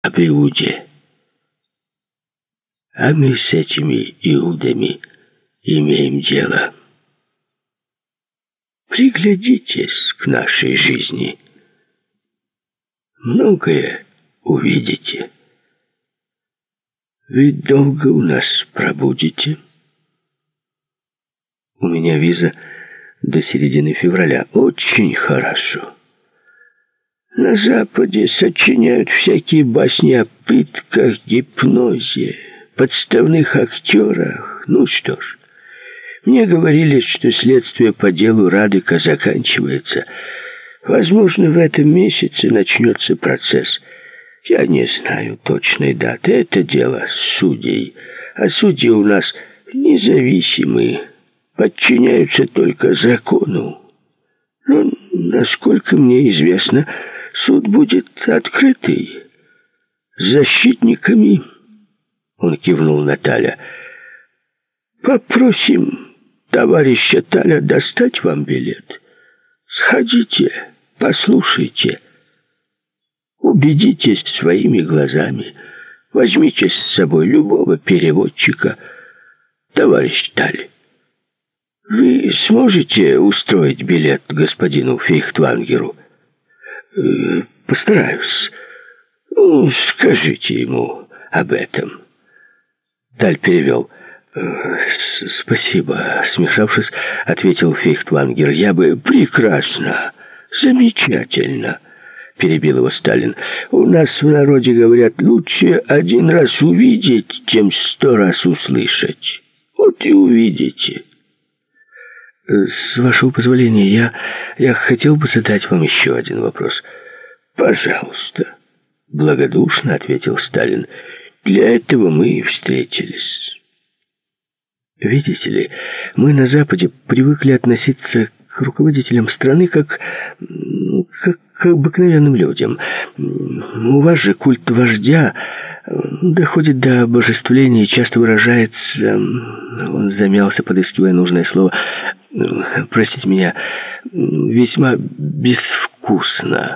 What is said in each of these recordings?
об Иуде. А мы с этими иудами имеем дело. Приглядитесь к нашей жизни. Многое увидите. Вы долго у нас пробудете? У меня виза до середины февраля. Очень хорошо. На Западе сочиняют всякие басни о пытках, гипнозе, подставных актерах. Ну что ж, мне говорили, что следствие по делу Радыка заканчивается. Возможно, в этом месяце начнется процесс. Я не знаю точной даты. Это дело судей. А судьи у нас независимые, подчиняются только закону. Но, насколько мне известно, суд будет открытый. С защитниками, он кивнул на Таля, попросим товарища Таля достать вам билет. Сходите, послушайте, убедитесь своими глазами. Возьмите с собой любого переводчика. Товарищ Таль, вы сможете устроить билет господину Фейхтвангеру? Постараюсь. Скажите ему об этом. Таль перевел. Спасибо, смешавшись, ответил Фейхтвангер. Я бы... Прекрасно, замечательно, перебил его Сталин. У нас в народе говорят, лучше один раз увидеть, чем 100 раз услышать. Вот и увидите. С вашего позволения, я хотел бы задать вам еще один вопрос. Пожалуйста, благодушно ответил Сталин. Для этого мы и встретились. Видите ли, мы на Западе привыкли относиться к руководителям страны как к обыкновенным людям. У вас же культ вождя доходит до обожествления и часто выражается... Он замялся, подыскивая нужное слово. Простите меня, весьма безвкусно.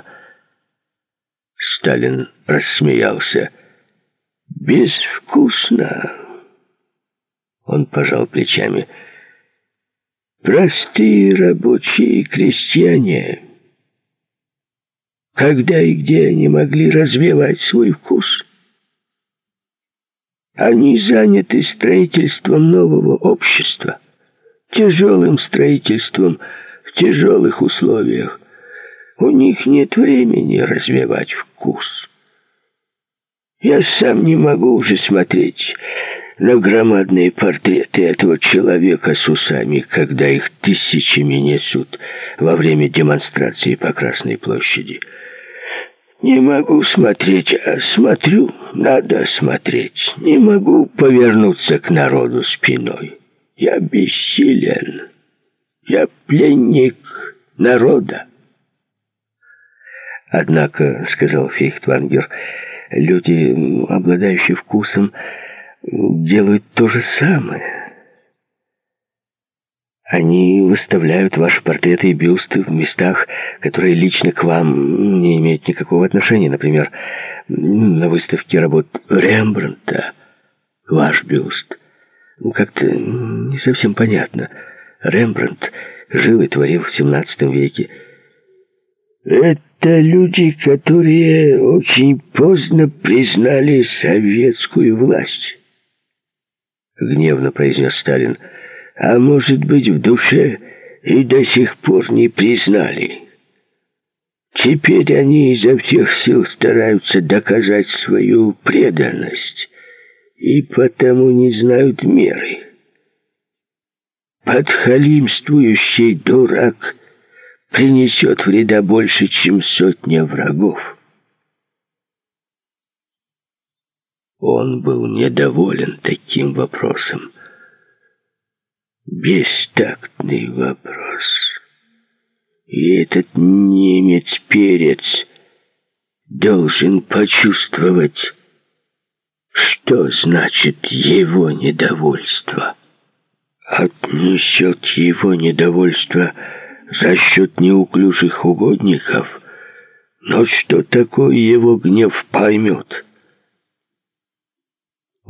Сталин рассмеялся. Безвкусно? Он пожал плечами. Простые рабочие крестьяне, когда и где они могли развивать свой вкус? Они заняты строительством нового общества, тяжелым строительством в тяжелых условиях. У них нет времени развивать вкус. Я сам не могу уже смотреть на громадные портреты этого человека с усами, когда их тысячами несут во время демонстрации по Красной площади. Не могу смотреть, а смотрю, надо смотреть. Не могу повернуться к народу спиной. Я бессилен. Я пленник народа. Однако, сказал Фейхтвангер, люди, обладающие вкусом, делают то же самое. Они выставляют ваши портреты и бюсты в местах, которые лично к вам не имеют никакого отношения. Например, на выставке работ Рембрандта ваш бюст. Как-то не совсем понятно. Рембрандт жил и творил в 17 веке. Это люди, которые очень поздно признали советскую власть, гневно произнес Сталин. А может быть, в душе и до сих пор не признали. Теперь они изо всех сил стараются доказать свою преданность и потому не знают меры. Подхалимствующий дурак принесет вреда больше, чем 100 врагов. Он был недоволен таким вопросом. Бестактный вопрос. И этот немец-перец должен почувствовать, что значит его недовольство. Отнесет его недовольство за счет неуклюжих угодников, но что такое его гнев поймет.